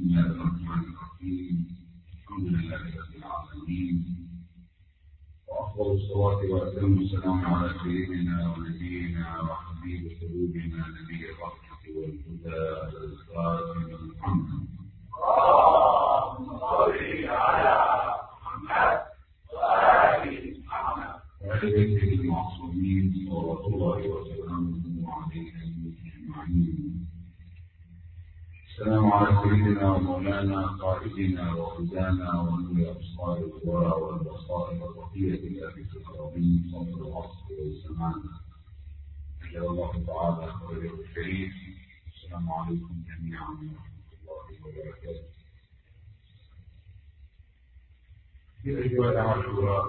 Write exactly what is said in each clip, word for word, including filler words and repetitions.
الله الرحمن الرحيم. الحمد لله رب العالمين، وأفضل الصلاة وأتم السلام على سيدنا ونبينا وحبيب قلوبنا نبي الرحمة والهدى والإسلام محمد. اللهم صل على محمد وآل محمد وآل بيته المعصومين صلوات الله وسلامه عليهم أجمعين. السلام على سيدنا ومولانا قائدنا وهدانا ونور أبصار الورى والبصائر الرقية التي في الأراضين صبر العصر والزمان. أجل الله تعالى خير الشريف. السلام عليكم جميعا ورحمة الله وبركاته. في أجواء عاشوراء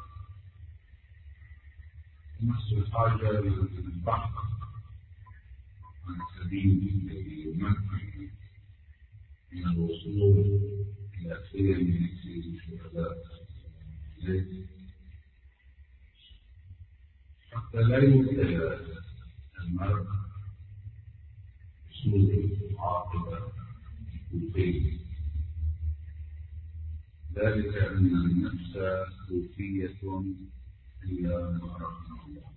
نفس الحاجة للبحث عن السبيل الذي يمكن من الوصول إلى سير من سير الشهداء حتى لا يبتلى المرء بسوء عاقبة الخير، ذلك أن النفس توفية إلا ما رحمه الله.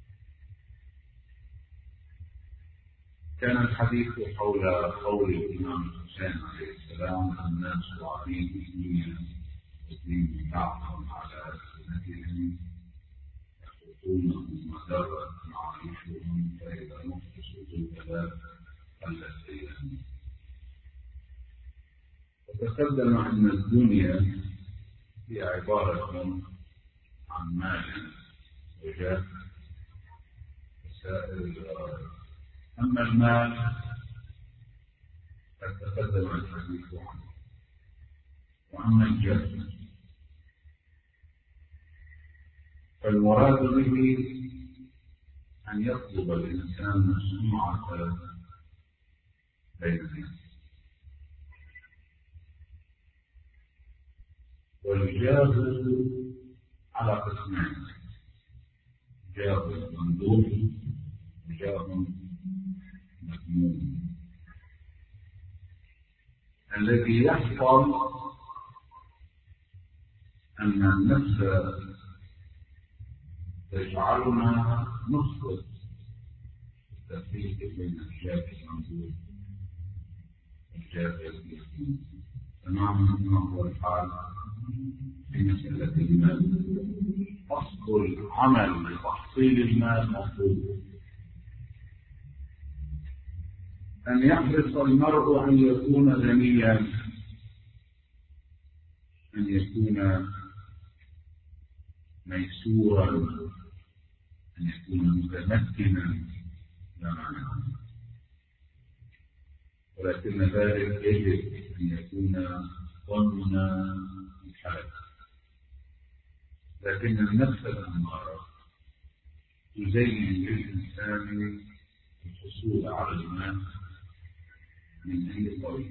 كان الحديث حول قول الإمام الحسين عليه السلام: الناس عليه الدنيا تدين بعضهم على ألسنتهم يخطون مدرة معايشهم، فإذا نفسوا زلزلات قلت أيامهم. وتقدم أن الدنيا هي عبارة عن مال وجاه وسائر الغرائز. أما المال قد تقدم الحديث عنه، وأما الجاه فالمراد به أن يطلب الإنسان السمعة بين الناس، والجاه على قسمين: جاه ممدوح وجاه مذموم. الذي يحصل أن النفس تجعلنا نسقط التفريق بين الجاه الممدوح والجاه المذموم، تماما كما هو الحال في مسألة المال. أصل العمل لتحصيل المال مطلوب، أن يحرص المرء أن يكون غنيا، أن يكون ميسورا، أن يكون متمكنا، لا معنى، ولكن ذلك يجب أن يكون ضمن الحلال. لكن النفس الأمارة تزين للإنسان الحصول على المال من أي طريق،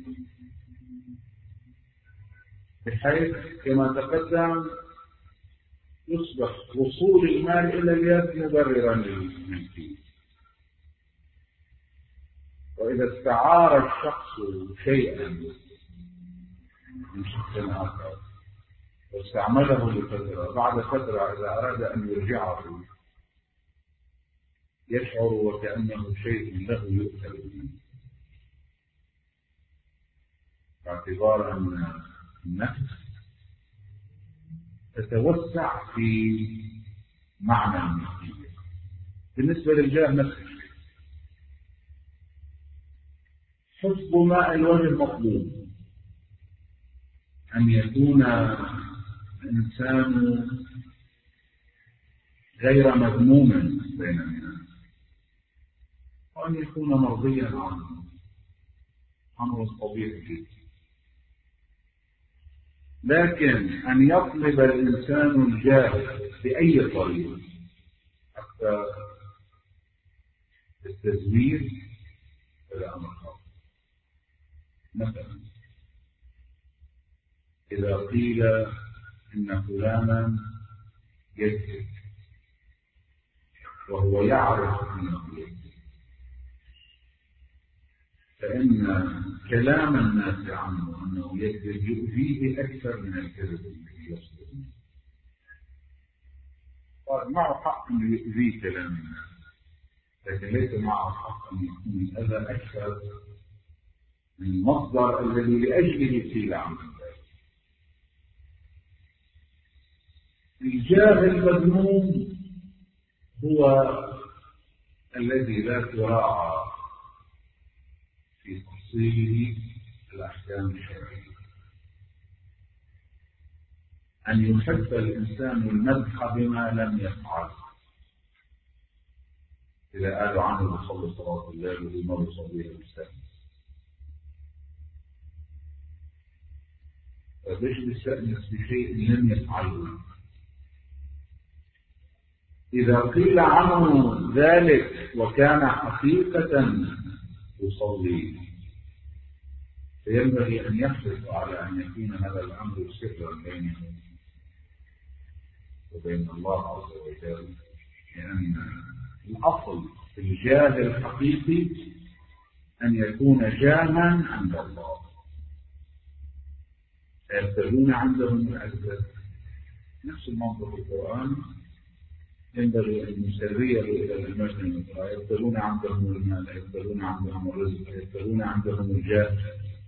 بحيث كما تقدم يصبح وصول المال إلى اليد مبررا للملكية. وإذا استعار الشخص شيئا من شخص آخر واستعمله لفترة، بعد فترة إذا أراد أن يرجعه يشعر وكأنه شيء له يؤكل منه، باعتبار أن النفس تتوسع في معنى الملكية. بالنسبة للجاه نفس الشيء، حسب ماء الوجه مطلوب، أن يكون الإنسان غير مذموما بين الناس، وأن يكون مرضيا عنه، أمر طبيعي. لكن أن يطلب الإنسان الجاه بأي طريق، حتى التزوير، فلا أمر خاص. مثلا إذا قيل إن فلانا يكذب وهو يعرف أنه يكذب، فإن كلام الناس عنه أنه يكذب يؤذيه أكثر من الكذب الذي يصدر منه. قال معه حق أن يؤذيه كلام الناس، لكن ليس معه حق أن يكون الأذى أكثر من المصدر الذي لأجله قيل عنه ذلك. الجاه المذموم هو الذي لا تراعى في تفصيله الأحكام الشرعية. أن يحب الإنسان المدح بما لم يفعل. إذا قالوا عنه بصلي صلاة الليل وما بصليها بالسهل، فبيش بيستأنس بشيء لم يفعله. إذا قيل عنه ذلك وكان حقيقة يصلي، فينبغي أن يحرص على أن يكون هذا الأمر سرا بينه وبين الله عز وجل، لأن الأصل في الجاه الحقيقي أن يكون جاها عند الله. يبتغون عندهم العزة، نفس المنطق في القرآن ينبغي أن يسريه إلى المجنون. يبتغون عندهم المال، يبتغون عندهم الرزق، يبتغون عندهم الجاه.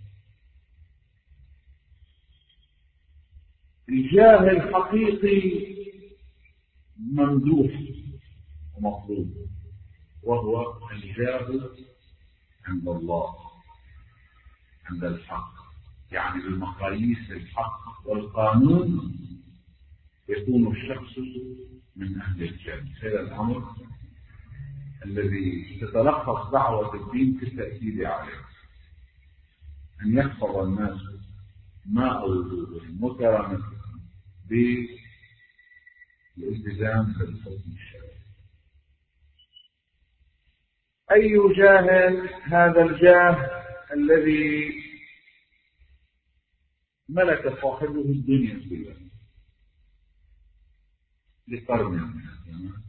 الجاه الحقيقي ممدوح ومطلوب، وهو الجاه عند الله، عند الحق، يعني بمقاييس الحق والقانون يكون الشخص من أهل الجنة. هذا الأمر الذي تتلخص دعوة الدين في التأكيد عليه، أن يحفظ الناس ماء وجودهم وكرامتهم بالالتزام بالحكم الشرعي. أي جاه؟ هذا الجاه الذي ملك صاحبه الدنيا كلها لقرن من الزمان،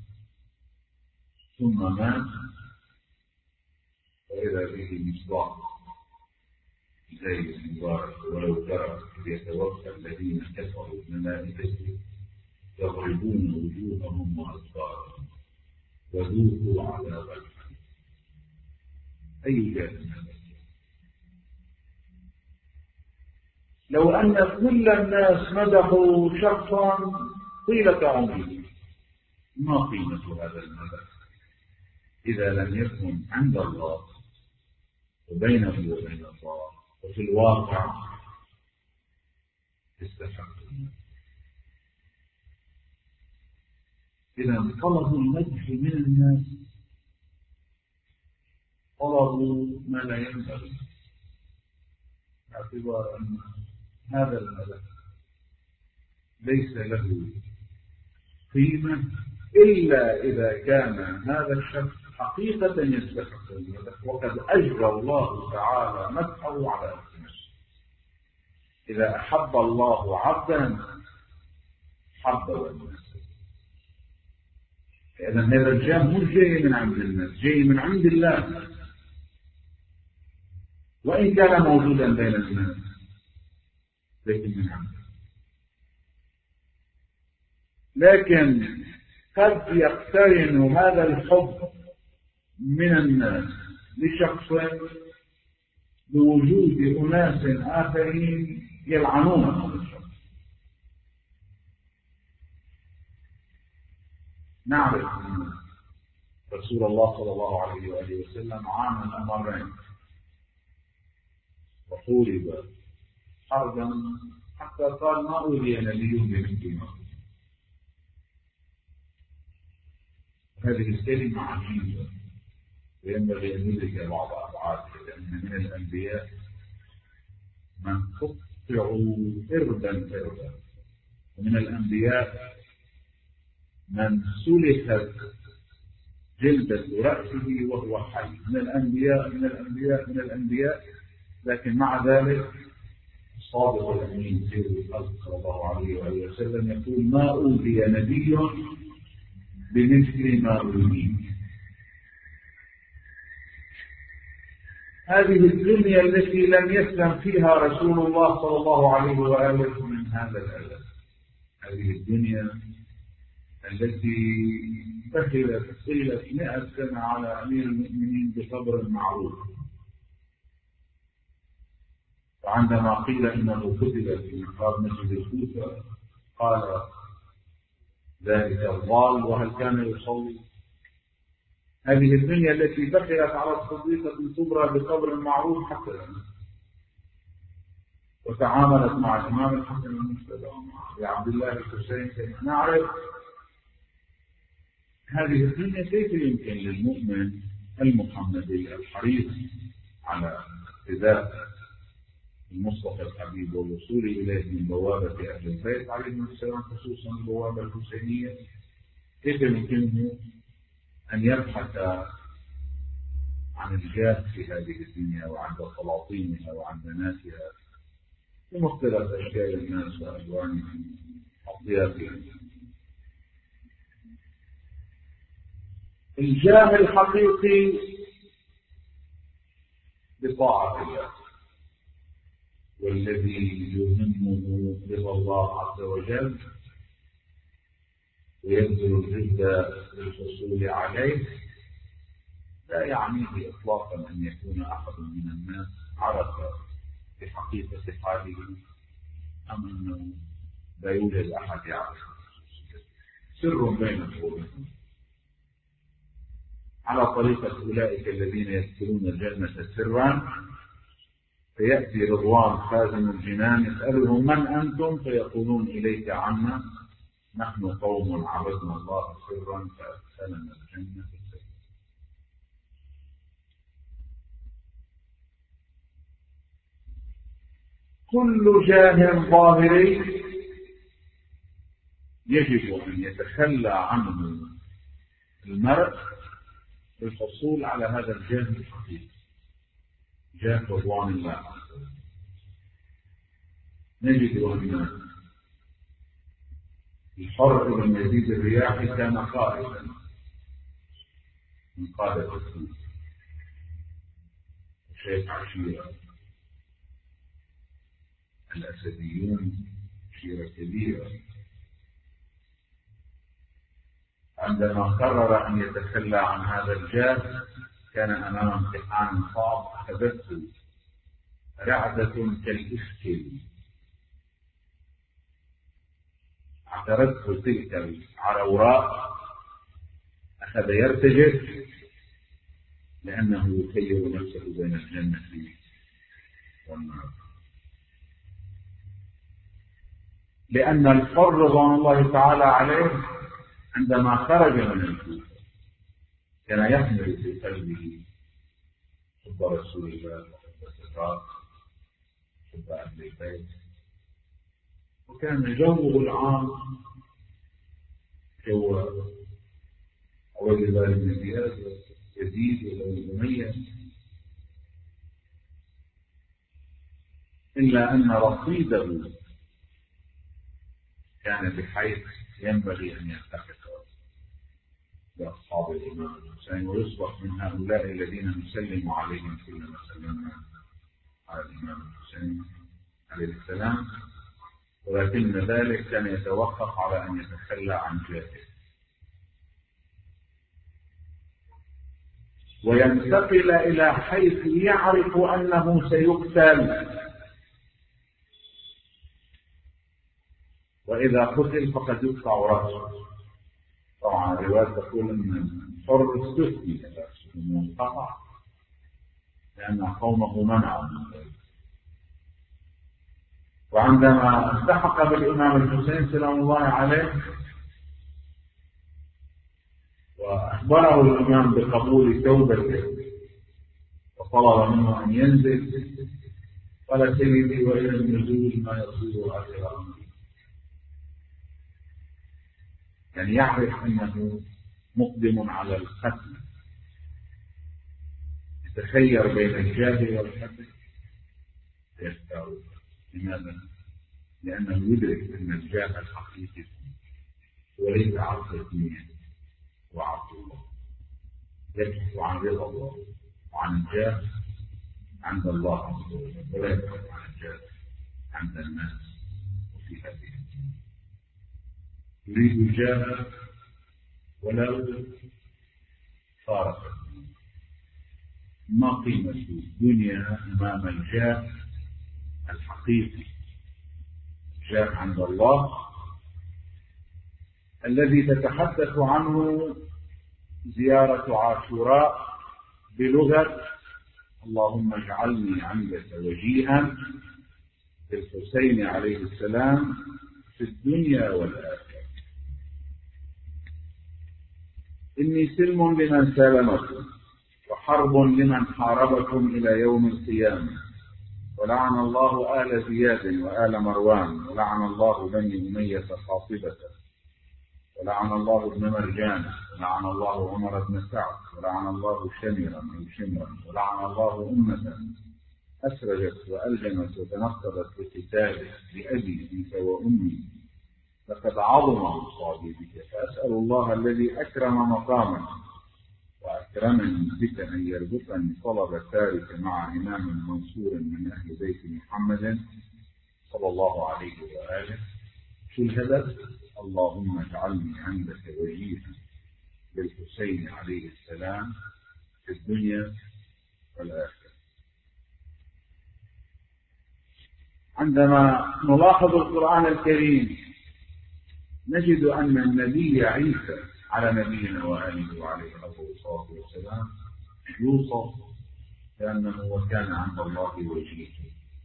ثم مات وإذا به مصباح زي المبارك ولو ترى إذ يتوفى الذين كفروا الملائكة يضربون وجوههم وأدبارهم وذوقوا عذاب الحريق. أي جاه؟ لو أن كل الناس مدحوا شخصا طيلة عمره، ما قيمة هذا المدح إذا لم يكن عند الله وبينه وبين الله وفي الواقع استحق. إذا طلبوا المدح من الناس طلبوا ما لا ينبغي، باعتبار أن هذا المدح ليس له قيمة إلا إذا كان هذا الشخص حقيقة يستحق المدح، وقد أجرى الله تعالى مدحه على نفسه. إذا أحب الله عبدا حبه الناس. إذا هذا الجاه مش جاي من عند الناس، جاي من عند الله، وإن كان موجودا بين الناس لكن من عنده. لكن قد يقترن هذا الحب من الناس لشخص بوجود أناس آخرين يلعنون هذا الشخص. نعرف أن رسول الله صلى الله عليه وآله وسلم عامل أمرين، وحورب حربا حتى قال ما أولي نبي بمثل ما. هذه الكلمة عجيبة وينبغي أن ندرك بعض أبعادها، لأن من الأنبياء من قطعوا إربا إربا، ومن الأنبياء من سلخت جلدة رأسه وهو حي، من الأنبياء من الأنبياء من الأنبياء لكن مع ذلك الصادق الأمين سيد الخلق صلى الله عليه وآله وسلم يقول ما أوذي نبي بمثل ما أوذي. هذه الدنيا التي لم يسلم فيها رسول الله صلى الله عليه وآله من هذا الأذى، هذه الدنيا التي بخلت طيلة مئة سنة على أمير المؤمنين بصبر معروف، وعندما قيل إنه قتل في مقام مسجد الكوفة قال ذلك الضال وهل كان يصلي؟ هذه الدنيا التي بخلت على الصديقة الكبرى بصبر معروف حتى الآن، وتعاملت مع الإمام الحسن المجتبى ومع عبد الله الحسين كما نعرف. هذه الدنيا كيف يمكن للمؤمن المحمدي الحريص على اقتداء المصطفى الحبيب والوصول إليه من بوابة أهل البيت عليهم السلام خصوصا البوابة الحسينية، كيف يمكنه أن يبحث عن الجاه في هذه الدنيا وعن سلاطينها وعن بناتها بمختلف أشكال الناس وألوانهم وأطيافهم؟ الجاه الحقيقي بطاعة الله، والذي يهمه رضا الله عز وجل ويبذل الجهد للحصول عليه، لا يعنيه إطلاقا أن يكون أحد من الناس عرف بحقيقة حاله أم أنه لا يوجد أحد يعرف. سر بين القلوب على طريقة أولئك الذين يدخلون الجنة سرا، فيأتي رضوان خازن الجنان يسألهم من أنتم فيقولون إليك عنا نحن قوم عبدنا الله سرا فأدخلنا الجنة سرا. كل جاه ظاهري يجب أن يتخلى عنه المرء للحصول على هذا الجاه الحقيقي، جاه رضوان الله. نجد أن الحر بن يزيد الرياحي كان قائدا من قادة السوق، شيخ عشيرة الأسديون عشيرة كبيرة، عندما قرر أن يتخلى عن هذا الجاه كان أمام امتحان صعب أخذته رعدة كالإسكل، اعترته تلك العروراء، أخذ يرتجف لأنه يخير نفسه بين الجنة والنار. لأن الحر رضوان الله تعالى عليه عندما خرج من الكوفة كان يحمل في قلبه حب رسول الله وحب الصفات حب أهل البيت، وكان جوه العام جو عبيد الله بن زياد يزيد وبني أمية، إلا أن رصيده كان بحيث ينبغي أن يلتحق بأصحاب الإمام الحسين ويصبح من هؤلاء الذين نسلم عليهم كلما سلمنا على الإمام الحسين عليه السلام، ولكن ذلك كان يتوقف على أن يتخلى عن جاهه وينتقل إلى حيث يعرف أنه سيقتل، وإذا قتل فقد يقطع رأسه. طبعا الرواية تقول أن الحر استثني من القطع لأن قومه منعوا من ذلك. وعندما التحق بالإمام الحسين سلام الله عليه وأخبره الإمام بقبول توبته وطلب منه أن ينزل، قال سيدي وإلى النزول ما يصير آخر أمري، يعني يعرف أنه مقدم على القتل، يتخير بين الجاه والقتل يختار. لماذا؟ لأنه يدرك أن الجاه الحقيقي وليس عرض الدنيا وعرض الله، يبحث عن رضا الله وعن الجاه عند الله عز وجل، ولا يبحث عن الجاه عند الناس. وفي هذه الدنيا يريد جاه ولو فارق الدنيا. ما قيمة الدنيا أمام الجاه الحقيقي، الجاه عند الله الذي تتحدث عنه زيارة عاشوراء بلغة اللهم اجعلني عندك وجيها للحسين عليه السلام في الدنيا والآخرة. إني سلم لمن سالمكم وحرب لمن حاربكم إلى يوم القيامة، ولعن الله آل زياد وآل مروان، ولعن الله بني أمية قاطبة، ولعن الله ابن مرجان، ولعن الله عمر بن سعد، ولعن الله شمرا أو شمرا، ولعن الله أمة أسرجت وألجمت وتنقبت بقتاله بأبي أنت وأمي، لقد عظم مصابي بك. فأسأل الله الذي أكرم مقامك وأكرمني بك أن يرزقني طلب ذلك مع إمام منصور من أهل بيت محمد صلى الله عليه وآله. شو الهدف؟ اللهم اجعلني عندك وجيها للحسين عليه السلام في الدنيا والآخرة. عندما نلاحظ القرآن الكريم نجد أن النبي عيسى على نبينا وآله وعليه الصلاة والسلام يوصف بأنه وكان عند الله وجيها،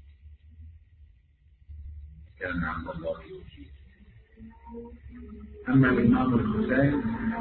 كان عند الله وجيها. أما الإمام الحسين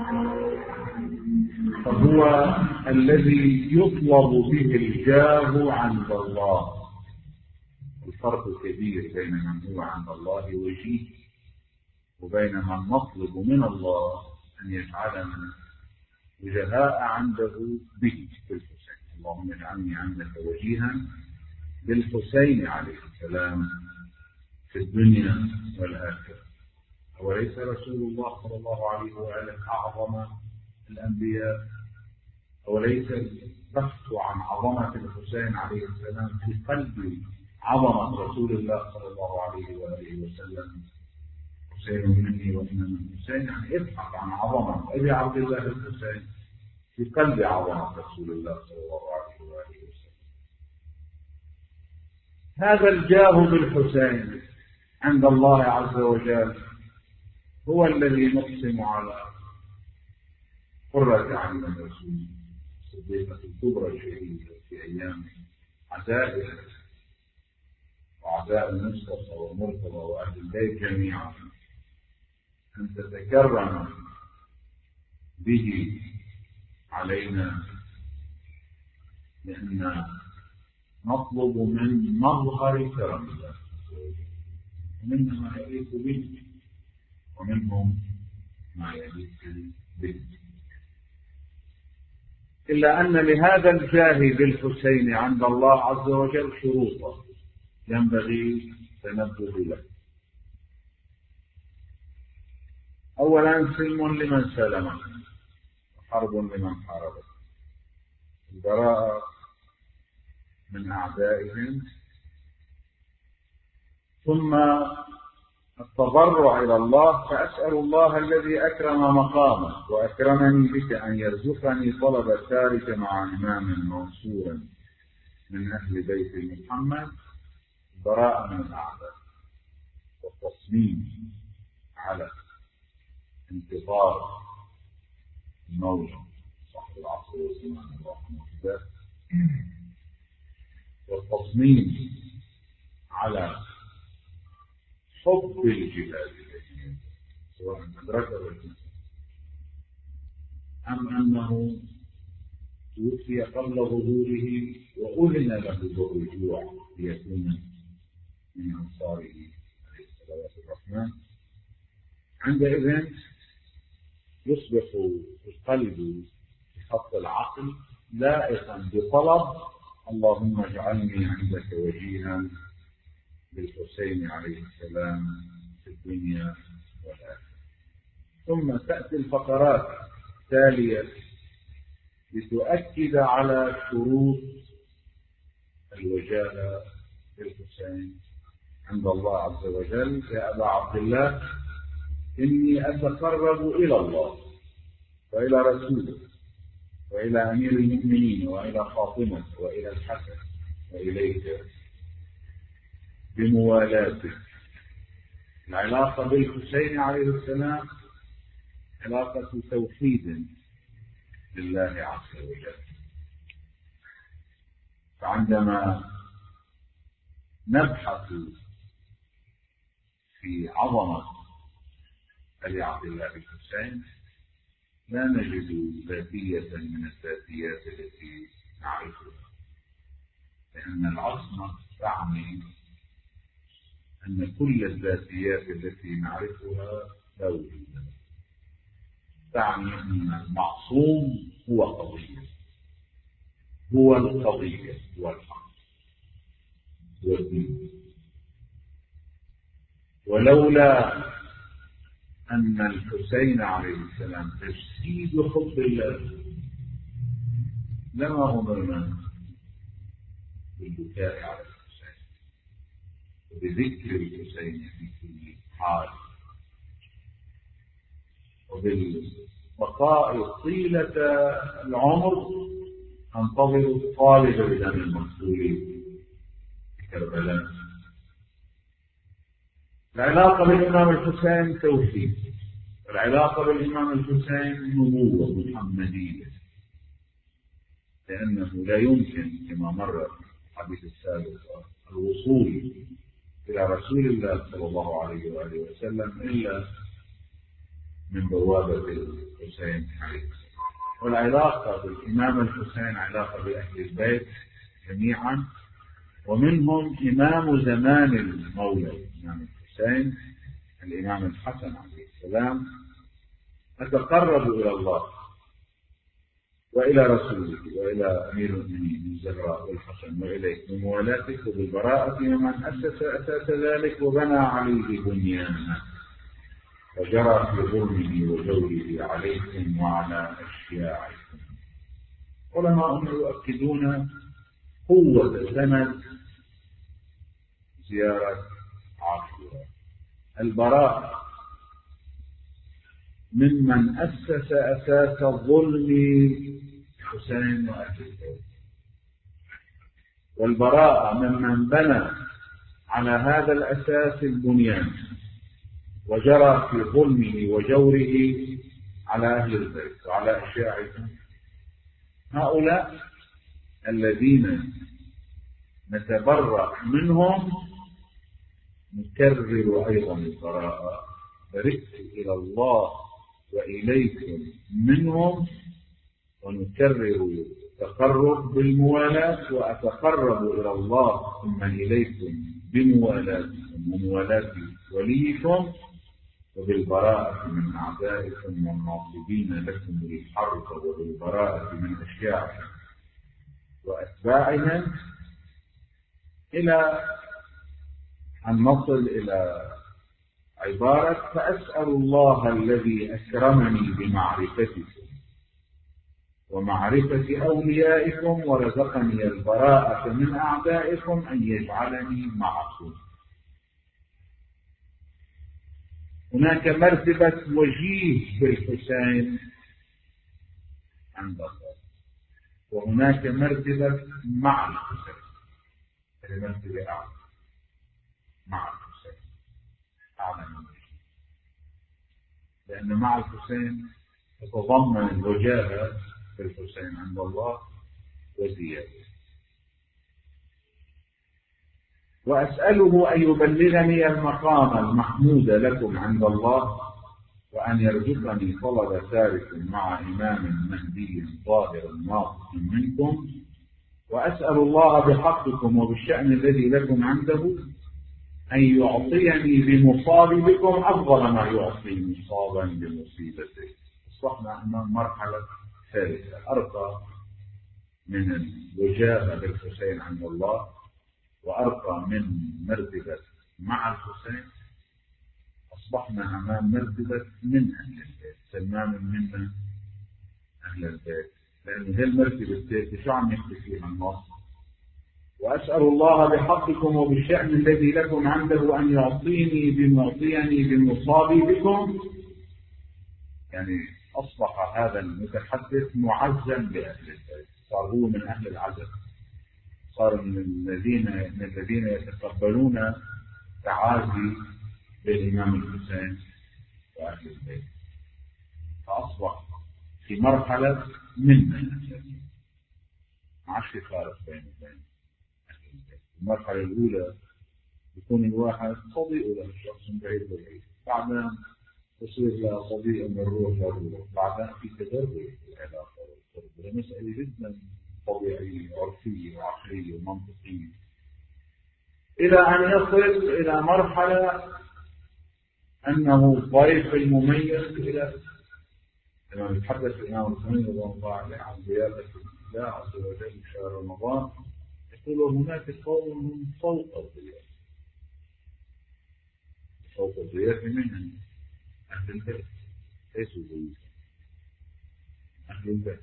فهو الذي يطلب به الجاه عند الله. الفرق كبير بين من هو عند الله وجيه وبين من نطلب من الله أن يجعلنا وجهاء عنده به بالحسين. اللهم اجعلني عندك وجيها بالحسين عليه السلام في الدنيا والآخرة. وليس رسول الله صلى الله عليه وآله أعظم الأنبياء، وليس البحث عن عظمة الحسين عليه السلام في قلب عظمة رسول الله صلى الله عليه وآله وسلم. حسين مني وإنما الحسين، يعني ابحث عن عظمة أبي عبد الله الحسين في قلب عظمة رسول الله صلى الله عليه وآله وسلم. هذا الجاه بالحسين عند الله عز وجل هو الذي نقسم على قرة عين الرسول الصديقة الكبرى الشهيدة في أيام عزائها وعزاء المصطفى والمرتضى وأهل البيت جميعا، أن تتكرم به علينا، لأن نطلب من مظهر كرم الله ومنه ما يليق به ومنهم ما يليق به. إلا أن لهذا الجاه بالحسين عند الله عز وجل شروطا ينبغي تنبه له. أولا سلم لمن سلمه وحرب لمن حاربه، البراءة من أعدائهم، ثم التضرع إلى الله. فأسأل الله الذي أكرم مقامه وأكرمني بك أن يرزقني طلب الثالث مع إمام منصور من أهل بيت محمد، براءة من الأعداء والتصميم على انتظار الموت صاحب العصر والزمان الرحمة الله، والتصميم على حب الجهاد سواء أدركه أم أنه توفي قبل ظهوره وأذن له بالرجوع ليكون من أنصاره عليه الصلاة والسلام. عندئذ يصبح القلب بخط العقل لائقا بطلب اللهم اجعلني عندك وجيها بالحسين عليه السلام في الدنيا والآخرة. ثم تأتي الفقرات التالية لتؤكد على شروط الوجاهة للحسين عند الله عز وجل: يا أبا عبد الله إني أتقرب إلى الله وإلى رسوله وإلى أمير المؤمنين وإلى فاطمة وإلى الحسن وإليك بموالاتك. العلاقة بالحسين عليه السلام علاقة توحيد لله عز وجل. فعندما نبحث في عظمة أبي عبد الله الحسين لا نجد ذاتية من الذاتيات التي نعرفها، لأن العصمة تعني أن كل الذاتيات التي نعرفها لا وجود لها. تعني أن المعصوم هو قضية، هو القضية، هو الحق، هو الدين. ولولا أن الحسين عليه السلام تجسيد حب الله لما أمرنا بالبكاء على الحسين وبذكر الحسين في كل حال وبالبقاء طيلة العمر انتظر طالب بدم المقتولين في كربلاء. العلاقة بالإمام الحسين توحيد، العلاقة بالإمام الحسين نبوة محمدية، لأنه لا يمكن كما مر في الحديث السابق الوصول إلى رسول الله صلى الله عليه وآله وسلم إلا من بوابة الحسين عليه السلام. والعلاقة بالإمام الحسين علاقة بأهل البيت جميعا، ومنهم إمام زمان المولى الإمام الحسين الإمام الحسن عليه السلام: أتقرب إلى الله وإلى رسوله وإلى أمير المؤمنين الزهراء والحسن وإليك بموالاتك وبالبراءة ممن أسس أساس ذلك وبنى عليه بنيانا وجرى في ظلمه وجوره عليكم وعلى أشياعكم. علماء يؤكدون قوة سند زيارة عاشوراء: البراءة ممن أسس أساس الظلم حسين وأهل البيت، والبراءة ممن بنى على هذا الأساس البنيان وجرى في ظلمه وجوره على أهل البيت وعلى أشياعهم. هؤلاء الذين نتبرأ منهم نكرر أيضا البراءة: برئت إلى الله وإليكم منهم، ونكرر تقرب بالموالاة وأتقرب إلى الله ثم إليكم بموالاتكم وموالاة وليكم وبالبراءة من أعدائكم والناصبين لكم بالحرب وبالبراءة من أشياعهم وأتباعهم، إلى أن نصل إلى عبارة: فأسأل الله الذي أكرمني بمعرفتكم ومعرفة أوليائكم ورزقني البراءة من أعدائكم أن يجعلني معكم. هناك مرتبة وجيه بالحسين عند الله، وهناك مرتبة مع الحسين، المرتبة أعلى مع الحسين أعلى من وجيه، لأن مع الحسين تتضمن الوجاهة بالحسين عند الله وزيادة. وأسأله أن يبلغني المقام المحمود لكم عند الله، وأن يرزقني طلب ثالث مع إمام مهدي ظاهر ناصح منكم، وأسأل الله بحقكم وبالشأن الذي لكم عنده أن يعطيني بمصابكم أفضل ما يعطي مصابا بمصيبته. أصبحنا أمام مرحلة ثالثة أرقى من الوجاهة بالحسين عند الله وأرقى من مرتبة مع الحسين. أصبحنا أمام مرتبة من أهل البيت، سلمان منا أهل البيت، لأن هالمرتبة الثالثة شو عم يحكي فيها النص؟ وأسأل الله بحقكم وبالشأن الذي لكم عنده أن يعطيني بمعطيني بمصابي بكم. يعني أصبح هذا المتحدث معزا بأهل البيت، صار هو من أهل العزم، صار من الذين من الذين يتقبلون تعازي للإمام الحسين وأهل البيت، فأصبح في مرحلة منا، ما عادش في فارق بين وبين أهل البيت. المرحلة الأولى يكون الواحد صديق له الشخص من بعيد لبعيد، بعدين يصير له صديق من الروح للروح، بعدين في تدرج في العلاقة والقرب. مسألة جدا طبيعية عرفية وعقلية ومنطقية، إلى أن يصل إلى مرحلة أنه الضيف المميز. إلى لما يتحدث الإمام الخميني رضي الله عنه عن ضيافة الله عز وجل في شهر رمضان، يقول هناك قوم فوق الضيافة. فوق الضيافة من أهل البيت، ليسوا ضيوف أهل البيت.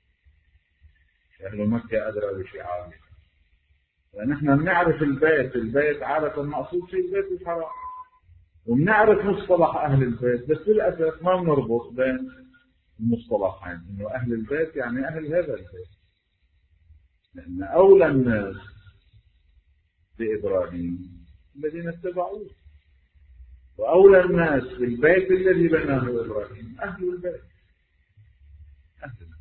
أهل مكة أدرى بشعاره، ونحن بنعرف البيت. البيت عادة المقصود في البيت الحرام، وبنعرف مصطلح أهل البيت، بس للأسف ما بنربط بين المصطلحين، إنه أهل البيت يعني أهل هذا البيت، لأن أولى الناس بإبراهيم الذين اتبعوه، وأولى الناس بالبيت الذي بناه إبراهيم أهل البيت. أهل البيت.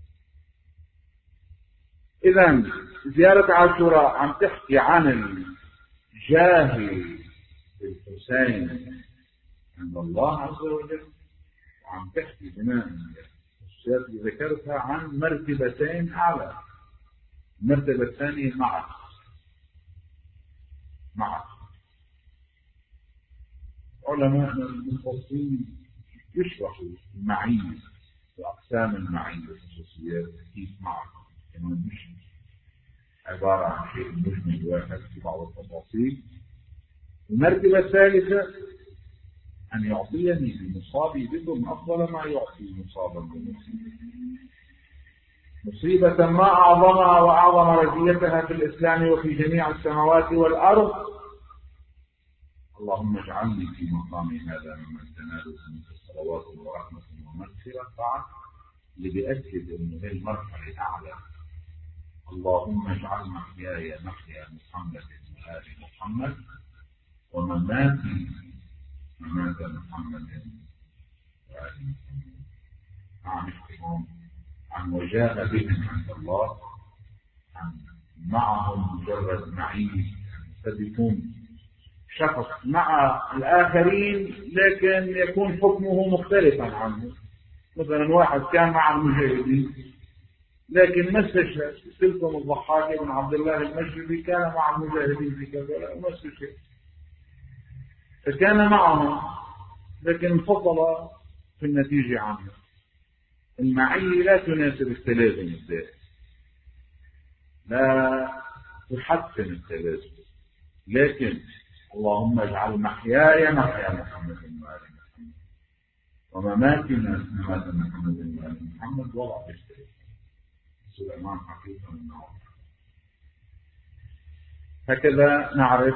إذن زيارة عاشوراء عم تحكي عن الجاه الحسين عند الله عز وجل، وعم تحكي بناء الشيء اللي ذكرتها عن مرتبتين أعلى. المرتبة الثانية معه معه علماء المختصين يشرحوا المعية وأقسام المعية والخصوصيات كيف معه، كمان مش عبارة عن شيء مجمل واحد في بعض التفاصيل. المرتبة الثالثة أن يعطيني بمصابي بكم أفضل ما يعطي مصابا بمصيبة، مصيبة ما أعظمها وأعظم رزيتها في الإسلام وفي جميع السماوات والأرض. اللهم اجعلني في مقامي هذا ممن تنال منك الصلوات ورحمة ومغفرة بعد، اللي بيأكد أن هي المرحلة الأعلى. اللهم اجعل محياي محيا محمد وآل محمد، ومماتي ممات محمد وآل محمد، عن احترام، عن وجاء بهم عند الله، عن معهم مجرد معين، قد يكون شخص مع الآخرين لكن يكون حكمه مختلفا عنه. مثلا واحد كان مع المجاهدين لكن ما استشهد، سلطان الضحاك بن عبد الله المجربي كان مع المجاهدين في كذا وما استشهد، فكان معهم لكن انفصل في النتيجة عنه. المعية لا تناسب التلازم الدائم، لا تحسن التلازم، لكن اللهم اجعل محياي محيا محمد وآل محمد، ومماتي ممات محمد وآل محمد، وضع بالسيف سليمان حقيقة من نوع. هكذا نعرف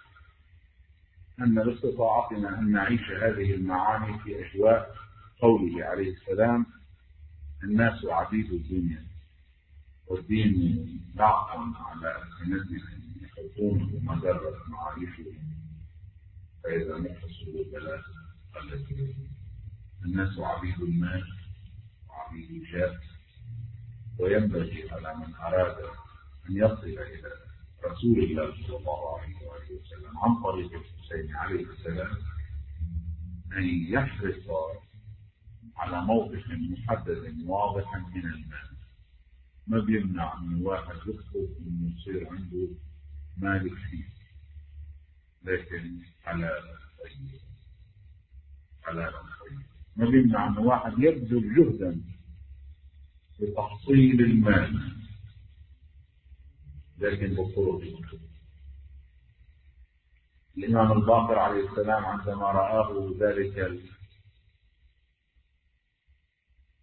أن باستطاعتنا أن نعيش هذه المعاني في أجواء قوله عليه السلام: الناس عبيد الدنيا والدين ضعف على ألسنتهم يخوضونه مجرة معايشهم، فإذا نحصوا البلاء قلت. الناس عبيد المال وعبيد الجاه، وينبغي على من أراد أن يصل إلى رسول الله صلى الله عليه وسلم عن طريق الحسين عليه السلام أن يحرص على موقف محدد واضح من المال. ما بيمنع من واحد يطلب انه يصير عنده مال كثير، لكن حلال طيب، حلال طيب. ما بيمنع من واحد يبذل جهدا لتحصيل المال، لكن بالطرق. الإمام الباقر عليه السلام عندما رآه ذلك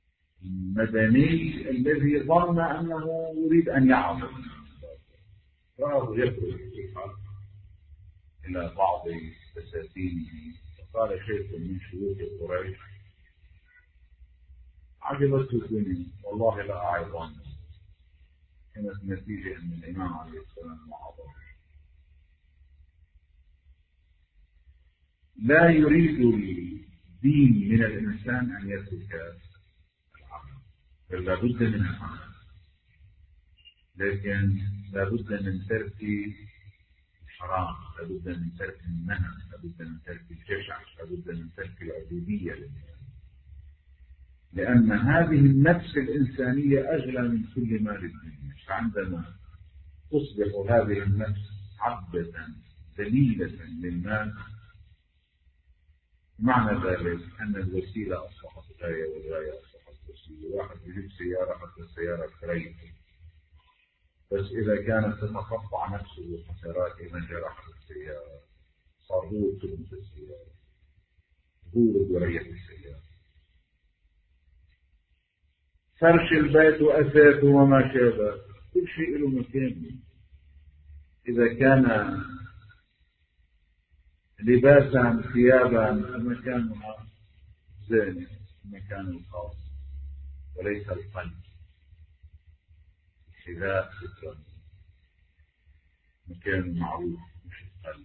المدني الذي ظن أنه يريد أن يعظم، راه يخرج الحق إلى بعض بساتينه فقال شيخ من شيوخ قريش عجبته الدنيا والله لا أعظم. كانت نتيجة أن الإمام عليه السلام وعظمه لا يريد الدين من الإنسان أن يترك العمل، بل لابد من العمل، لكن لابد من ترك الحرام، لابد من ترك النهي، لابد من ترك الجشع، لابد من ترك العبودية لله، لأن هذه النفس الإنسانية أغلى من كل مال الدنيا. فعندما تصبح هذه النفس عبدة ذليلة للمال، معنى ذلك أن الوسيلة أصبحت غاية والغاية أصبحت وسيلة. واحد يجيب سيارة حتى السيارة كريمة، بس إذا كانت تتقطع نفسه حسرات من جرح السيارة صار هو خدمة السيارة، هو ورية السيارة، فرش البيت وأثاثه وما شابه، كل شيء له مكان. إذا كان لباسا ثيابا مكانها زين مكان الخاص وليس القلب. الحذاء سترا مكان معروف مش القلب.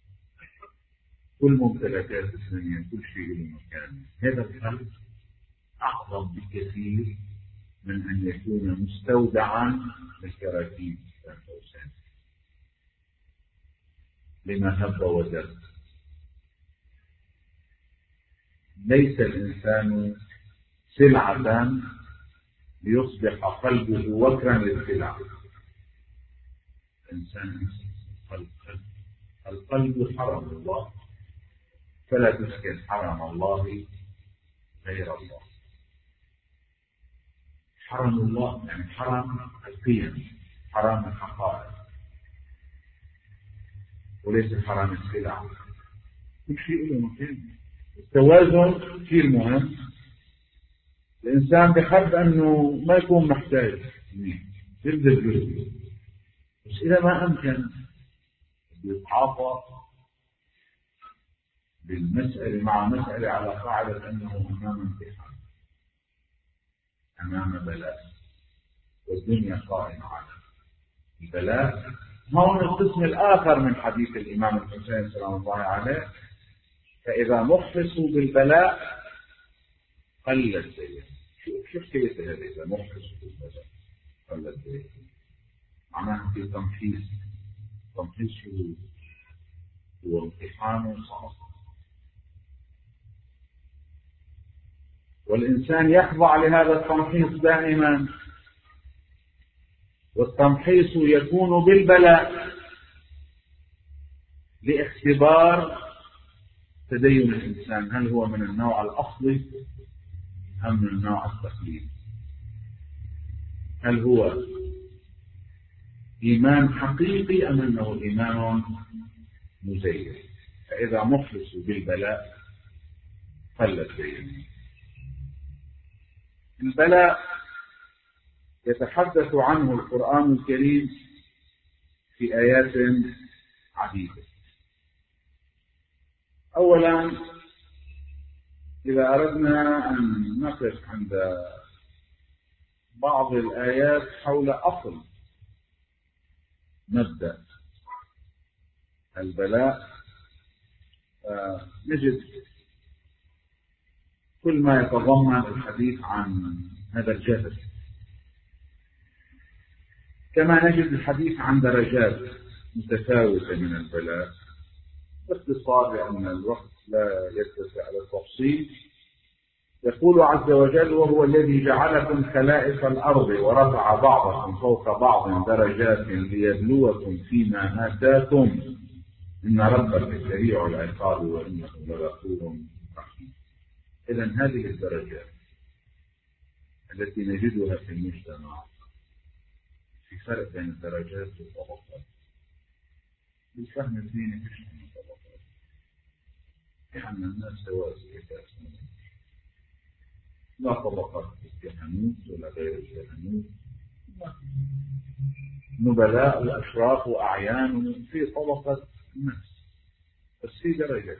كل ممتلكات الدنيا كل شيء له مكان. هذا القلب أعظم بكثير من أن يكون مستودعا للكراكيب والأوسان لما هب ودب. ليس الإنسان سلعة ليصبح قلبه وكرا للسلع. الإنسان قلب القلب حرم الله، فلا تسكن حرم الله غير الله. حرم الله يعني حرم القيم، حرام الحقائق، وليس حرام السلع. كل شيء له مكان. التوازن كثير مهم. الإنسان بحب أنه ما يكون محتاج يبذل جهده، بس إذا ما أمكن يتعاطى بالمسألة مع مسألة على قاعدة أنه أمام امتحان، أمام بلاء، والدنيا قائمة على البلاء. هون القسم الآخر من حديث الإمام الحسين سلام الله عليه: فإذا مخلصوا بالبلاء قل الزين. شوف كيف هذا إذا مخلصوا بالبلاء قل الزين، معناها في تمحيص. تمحيص هو امتحان صعب، والإنسان يخضع لهذا التمحيص دائما، والتمحيص يكون بالبلاء لاختبار تدين الإنسان، هل هو من النوع الأصلي أم من النوع التقليدي، هل هو إيمان حقيقي أم أنه إيمان مزيف. فإذا مخلص بالبلاء قلت بينه. البلاء يتحدث عنه القرآن الكريم في آيات عديدة. أولا، إذا أردنا أن نقف عند بعض الآيات حول أصل مبدأ البلاء، نجد كل ما يتضمن الحديث عن هذا الجهل، كما نجد الحديث عن درجات متفاوتة من البلاء. باختصار لأن الوقت لا يتسع للتفصيل، يقول عز وجل: وهو الذي جعلكم خلائف الأرض ورفع بعضكم فوق بعض درجات ليبلوكم فيما آتاكم إن ربك سريع العقاب وإنه لغفور رحيم. إذن هذه الدرجات التي نجدها في المجتمع، في فرق بين الدرجات والطبقات. بالفهم الديني فيش من الطبقات، يعني الناس سواسية كأسنا، لا طبقات الجهنوت ولا غير الجهنوت، نبلاء وأشراف وأعيان في طبقة الناس، بس في درجة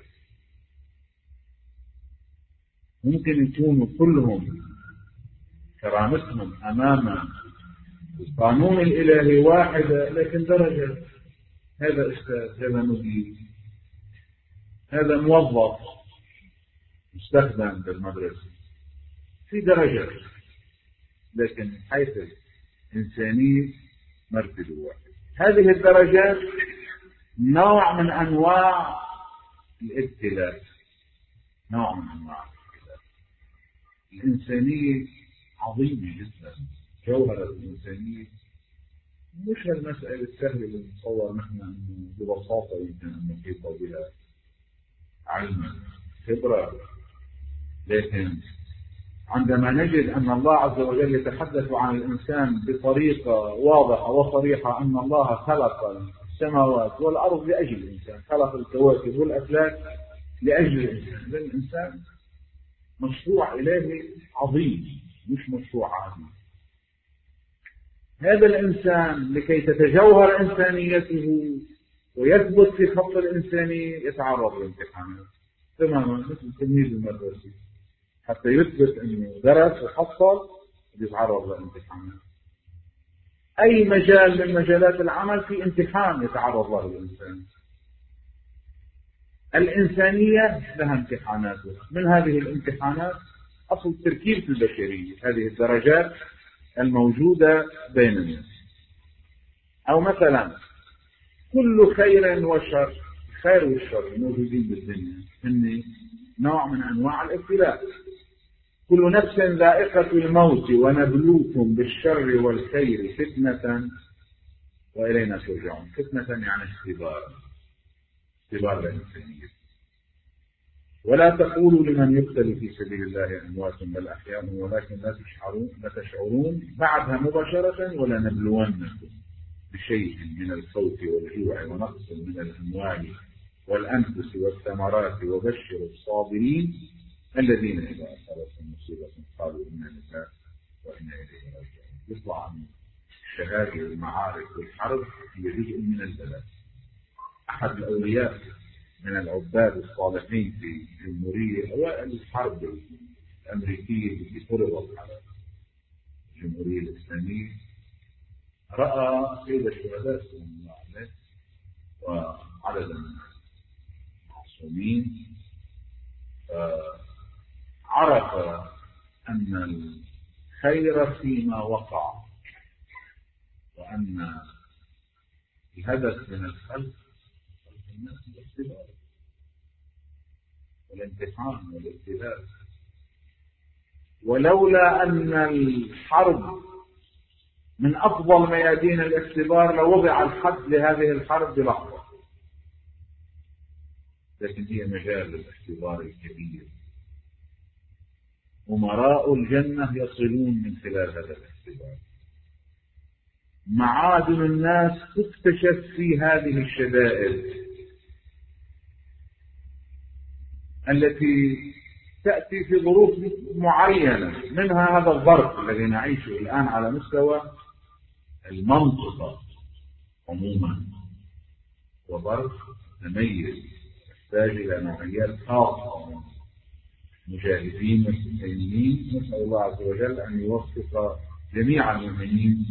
ممكن يكونوا كلهم كرامتهم أمام القانون الإلهي واحدة، لكن درجة هذا أستاذ، هذا مدير، هذا موظف مستخدم بالمدرسة، في درجة، لكن حيث الإنسانية مرتبة واحدة. هذه الدرجات نوع من أنواع الابتلاء، نوع من أنواع الابتلاء. الإنسانية عظيمة جدا، جوهرة الإنسانية مش هالمسألة السهلة اللي نتصور نحن أنه ببساطة يمكن أن نحيط بها علما خبرة، لكن عندما نجد أن الله عز وجل يتحدث عن الإنسان بطريقة واضحة وصريحة أن الله خلق السماوات والأرض لأجل الإنسان، خلق الكواكب والأفلاك لأجل الإنسان، لأن الإنسان مشروع إلهي عظيم مش مشروع عادي. هذا الإنسان لكي تتجوهر إنسانيته ويثبت في خط الإنسانية يتعرض لامتحانات تماما مثل تلميذ المدرسة، حتى يثبت أنه درس وحصل يتعرض لامتحانات. أي مجال من مجالات العمل في امتحان يتعرض له الإنسان. الإنسانية لها امتحانات، من هذه الامتحانات أصل تركيبة البشرية، هذه الدرجات الموجودة بين الناس. أو مثلا كل خير وشر، خير والشر موجودين بالدنيا إن نوع من أنواع الابتلاء. كل نفس ذائقة الموت ونبلوكم بالشر والخير فتنة وإلينا ترجعون. فتنة يعني اختبار، اختبار الإنسانية. ولا تقولوا لمن يقتل في سبيل الله أموات بل أحياء ولكن لا تشعرون لا تشعرون بعدها مباشرة ولا نبلونكم بشيء من الخوف والجوع ونقص من الأموال والأنفس والثمرات وبشر الصابرين الذين إذا أصابتهم مصيبة قالوا إنا لله وإنا إليه راجعون. يطلع عن الشهادة والمعارك والحرب هي جزء من البلاء. أحد الأولياء من العباد الصالحين في جمهورية أوائل الحرب الأمريكية التي فرضت على الجمهورية الإسلامية رأى سيد الشهداء صلى الله عليه وعددا من المعصومين، عرف أن الخير فيما وقع وأن الهدف من الخلق الناس الاختبار والامتحان والابتلاء. ولولا أن الحرب من أفضل ميادين الاختبار لوضع الحد لهذه الحرب بلحظة، لكن هي مجال الاختبار الكبير. أمراء الجنة يصلون من خلال هذا الاختبار. معادن الناس تكتشف في هذه الشدائد التي تأتي في ظروف معينة، منها هذا الظرف الذي نعيشه الآن على مستوى المنطقة عموما، وظرف متميز يحتاج إلى نوعيات خاصة من مجاهدين والمسلمين. نسأل الله عز وجل أن يوفق جميع المؤمنين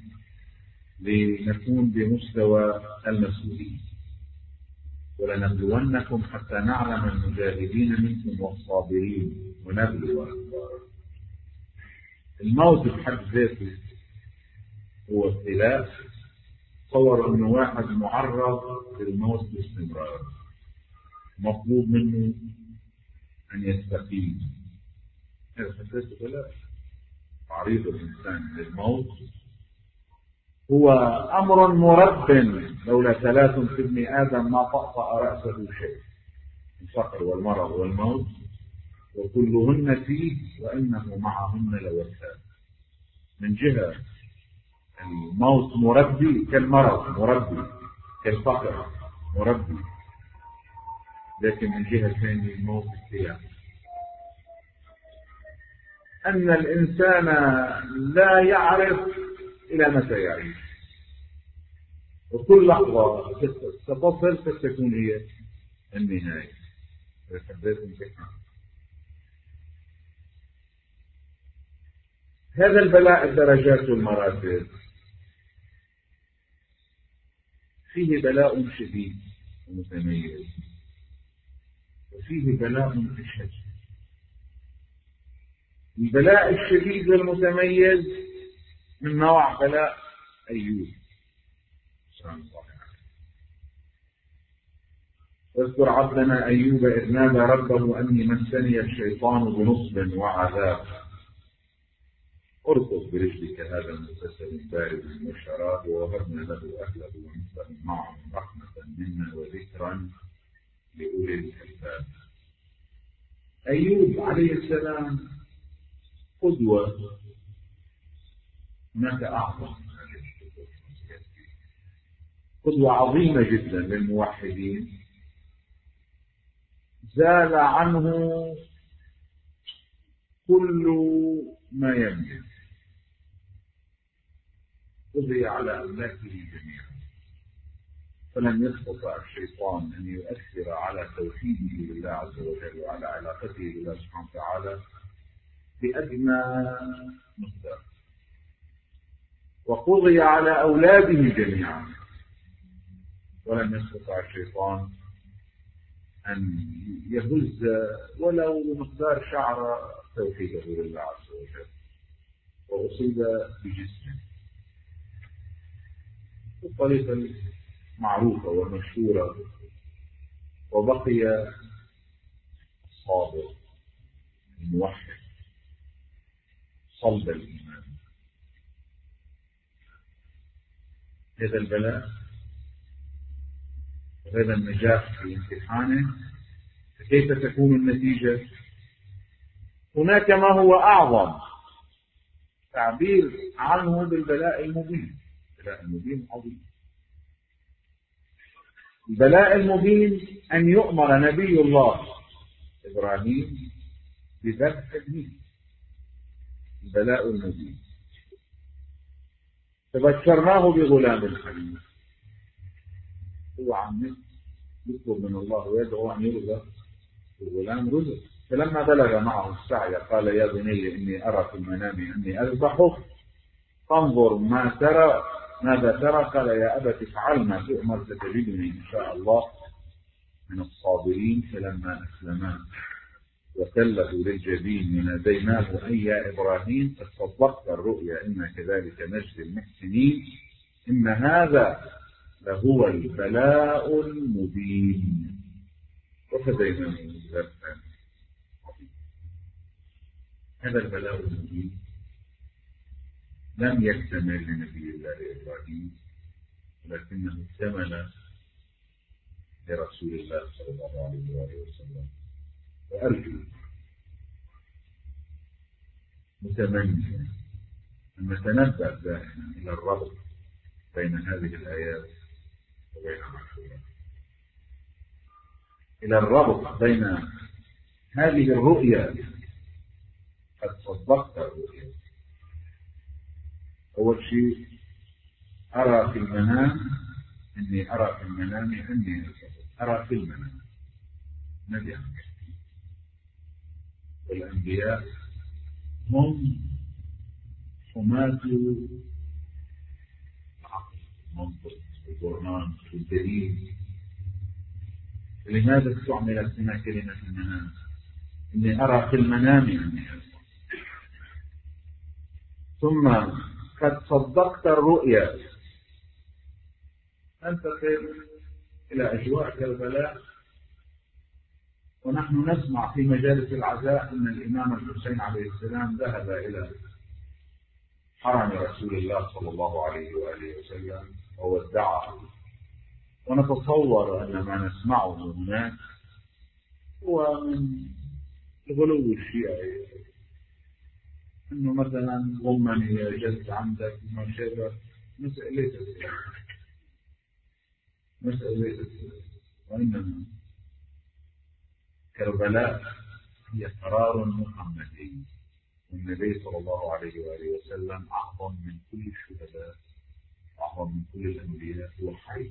لنكون بمستوى المسؤولين. ولنبلونكم حتى نعلم المجاهدين منكم والصابرين ونبلو أخباركم. الموت بحد ذاته هو ابتلاء. تصور أنه واحد معرض للموت باستمرار، مطلوب منه أن يستقيم. هذا حساس ابتلاء. تعريض الإنسان للموت هو أمر مرب، لولا ثلاث في ابن آدم ما طأطأ رأسه شيء: الفقر والمرض والموت، وكلهن فيه وإنه معهن لوثان. من جهة الموت مربي كالمرض مربي كالفقر مربي، لكن من جهة ثانية الموت ابتلاء. أن الإنسان لا يعرف إلى متى يعيش؟ وكل لحظة تتصل قد تكون هي النهاية. هذا البلاء الدرجات والمراتب، فيه بلاء شديد ومتميز، وفيه بلاء أشد. البلاء الشديد والمتميز من نوع بلاء أيوب سبحان الله. واذكر عبدنا أيوب إذ نادى ربه أني مسني الشيطان بنصب وعذاب اركض برجلك هذا المغتسل بارد وشراب ووهبنا له أهله ومثلهم معهم رحمة منا وذكرا لأولي الألباب. أيوب عليه السلام قدوة، هناك أعظم قدوة عظيمة جدا للموحدين، زال عنه كل ما يملك، قضي على أملاكه جميعا، فلم يستطع الشيطان أن يؤثر على توحيده لله عز وجل وعلى علاقته بالله سبحانه وتعالى بأدنى مقدار، وقضي على أولاده جميعا، ولم يستطع الشيطان أن يهز ولو بمقدار شعر توحيده لله عز وجل، وأصيب بجسمه بالطريقة المعروفة والمشهورة، وبقي الصابر الموحد صلب الإيمان. هذا البلاء وهذا النجاح في امتحانه، فكيف تكون النتيجة؟ هناك ما هو أعظم تعبير عنه بالبلاء المبين. البلاء المبين عظيم. البلاء المبين أن يؤمر نبي الله إبراهيم بذبح ابنه، البلاء المبين. فبشرناه بغلام حليم، هو عم يطلب من الله ويدعو أن يرزق بغلام رزق. فلما بلغ معه السعي قال يا بني إني أرى في المنام أني أذبحك فانظر ما ترى ماذا ترى؟ قال يا أبت افعل ما تؤمر ستجدني إن شاء الله من الصابرين. فلما أسلما وتله للجبين ناديناه أي يا إبراهيم قد صدقت الرؤيا إنا كذلك نجزي المحسنين إن هذا لهو البلاء المبين وفديناه بذبح. هذا البلاء المبين لم يكتمل لنبي الله إبراهيم، ولكنه اكتمل لرسول الله صلى الله عليه وآله وسلم. وأرجو متمنيا أن نتنبه دائما إلى الربط بين هذه الآيات وبين عاشوراء، إلى الربط بين هذه الرؤيا. قد صدقت الرؤيا. أول شيء أرى في المنام إني أرى في المنام أني أرى في المنام نبي عنك. والأنبياء هم حماة العقل والمنطق والبرهان والدليل. لماذا استعملت هنا كلمة المنام؟ إني أرى في المنام أني أرى. ثم قد صدقت الرؤيا. ننتقل إلى أجواء كربلاء، ونحن نسمع في مجالس العزاء أن الإمام الحسين عليه السلام ذهب إلى حرم رسول الله صلى الله عليه وآله وسلم وودعه، ونتصور أن ما نسمعه هناك هو من الغلو الشيعي، أنه مثلا ضمني يا جد عندك ما شابه. مسألة ليست مسألة ليست وإنما كربلاء هي قرار محمدي والنبي صلى الله عليه وآله وسلم أعظم من كل الشهداء، أعظم من كل الأنبياء، هو حي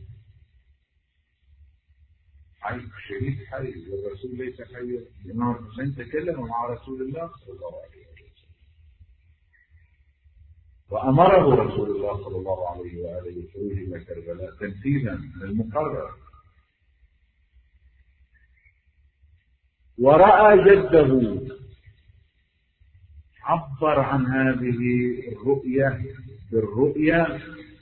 حي شهيد حي، والرسول ليس حيا. الإمام الحسين تكلم مع رسول الله صلى الله عليه وسلم وأمره رسول الله صلى الله عليه وآله بالخروج إلى كربلاء تنفيذا للمقرر. ورأى جده عبر عن هذه الرؤية بالرؤية،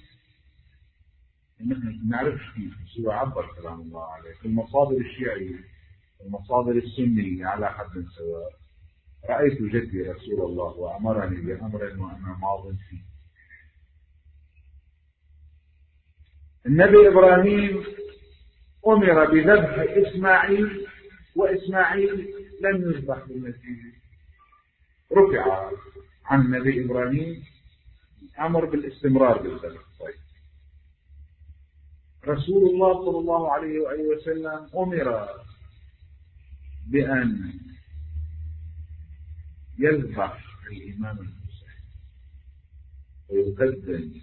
نحن ما نعرفش كيف، بس هو عبر كلام الله عليه في المصادر الشيعية والمصادر السنية على حد سواء. رأيت جدي رسول الله وأمرني بأمر وأنا ماض فيه. النبي إبراهيم أمر بذبح إسماعيل، وإسماعيل لم يذبح بالنتيجة، رفع عن النبي إبراهيم أمر بالاستمرار بالذبح. طيب رسول الله صلى الله عليه وآله وسلم أمر بأن يذبح الإمام الحسين ويقدم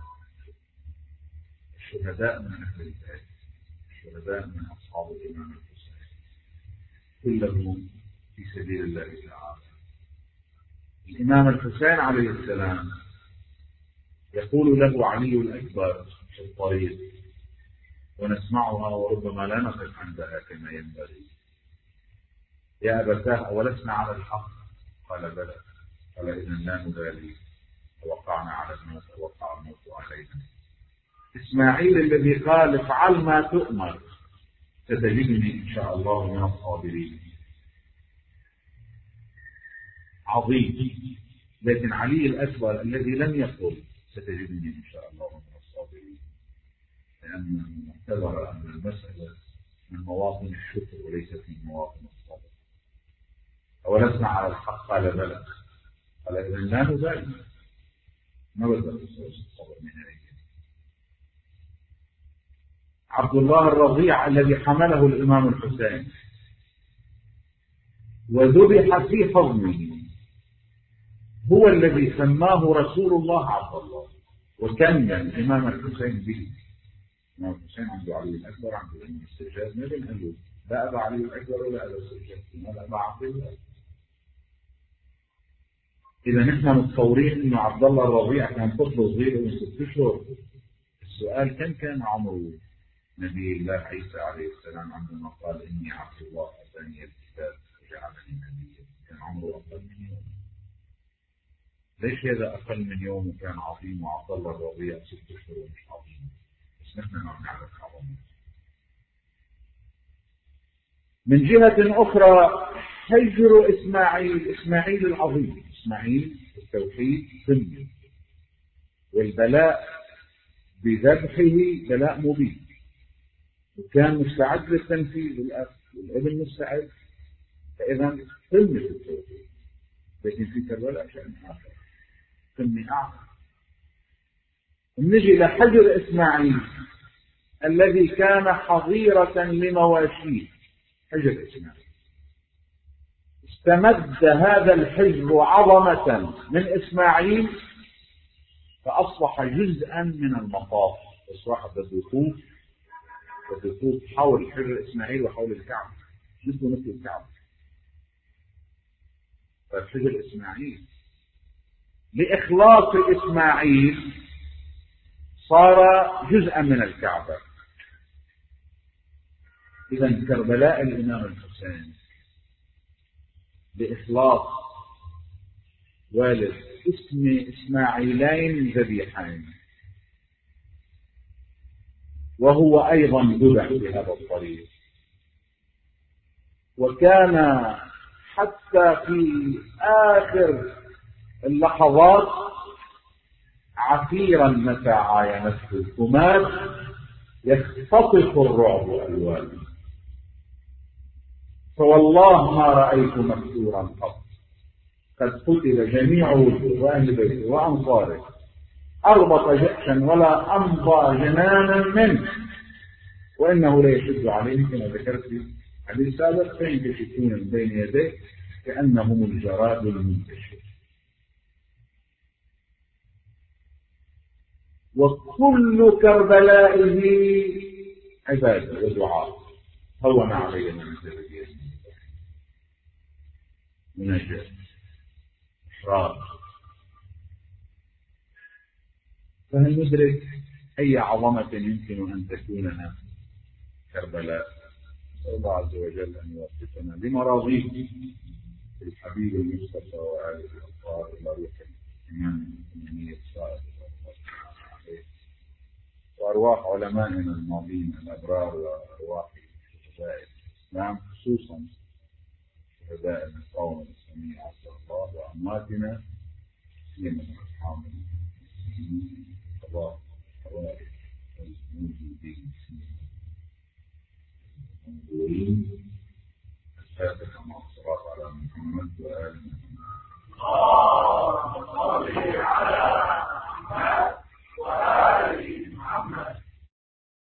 الشهداء من أهل البيت، الشهداء من أصحاب الإمام الحسين كلهم في سبيل الله تعالى. الإمام الحسين عليه السلام يقول له علي الأكبر في الطريق ونسمعها وربما لا نقف عندها كما ينبغي: يا أبتاه أولسنا على الحق؟ قال بلى. قال إذا لا نبالي، توقعنا على الموت وقع الموت علينا. إسماعيل الذي قال افعل ما تؤمر ستجدني إن شاء الله من الصابرين، عظيم. لكن علي الأكبر الذي لم يقل ستجدني إن شاء الله من الصابرين، لأنه اعتبر أن المسألة من مواطن الشكر وليست من مواطن الصبر. أولسنا على الحق؟ قال بلى. قال إذا لا نبالي، نبدأ الصبر من هذه. عبد الله الرضيع الذي حمله الإمام الحسين وذبح في حضنه هو الذي سماه رسول الله عبد الله، وكان الإمام الحسين به. الإمام الحسين عنده علي الأكبر، عنده الإمام السجاد، ما بين قال لا أبا علي الأكبر ولا أبا السجاد، لا أبا عبد الله. إذا نحن متصورين إنه عبد الله الرضيع كان طفل صغير من ست أشهر. السؤال كم كان عمره نبي الله عيسى عليه السلام عندما قال إني عبد الله أتاني الكتاب وجعلني نبيا؟ كان عمره أقل من يوم. ليش هذا أقل من يوم وكان عظيم، وعبد الله الرضيع ست أشهر ومش عظيم؟ بس نحن ما نعرف عظمته. من جهة أخرى حجر إسماعيل، إسماعيل العظيم، إسماعيل التوحيد سني، والبلاء بذبحه بلاء مبين، وكان مستعد للتنفيذ، الابن مستعد، فإذا قمة التوحيد. لكن في كربلاء شأن آخر، قمة أعلى. نجي لحجر إسماعيل الذي كان حظيرة لمواشيه. حجر إسماعيل استمد هذا الحجر عظمة من إسماعيل فأصبح جزءا من المطاف. أصبح بالدخول والدخول حول حجر إسماعيل وحول الكعبة، مثل مثل الكعبة. فحجر إسماعيل لإخلاص إسماعيل صار جزءا من الكعبة. إذا كربلاء الإمام الحسين بإخلاص والد اسم إسماعيلين ذبيحين، وهو أيضا ذبح بهذا الطريق. وكان حتى في آخر اللحظات عثيرا متى عاينته الكمات يختطف الرعب ألوانه، فوالله ما رأيت مكسورا قط، قد قتل جميع وأهل بيته وأنصاره، أربط جأشا ولا أمضى جنانا منه، وإنه لا يشد عليه كما ذكرت في حديث سابق فينكشفون من بين يديه كأنهم الجراد المنتشر. وكل كربلائه عبادة ودعاء. هون علينا من ذلك مناجاة إحراج. فهل ندرك أي عظمة يمكن أن تكون لنا كربلاء؟ الله عز وجل أن يوفقنا بمراضيه الحبيب المصطفى وآله الأطهار إلى روح الإمام المؤمنين الصادق وأرواح علمائنا الماضين الأبرار وأرواح شهداء الإسلام خصوصا شهداء المقاومة الإسلامية عز الله وأمواتنا من أصحاب القضاء والحوائج والموجودين المنظورين الفاتحة مع الصلاة على محمد وآل محمد.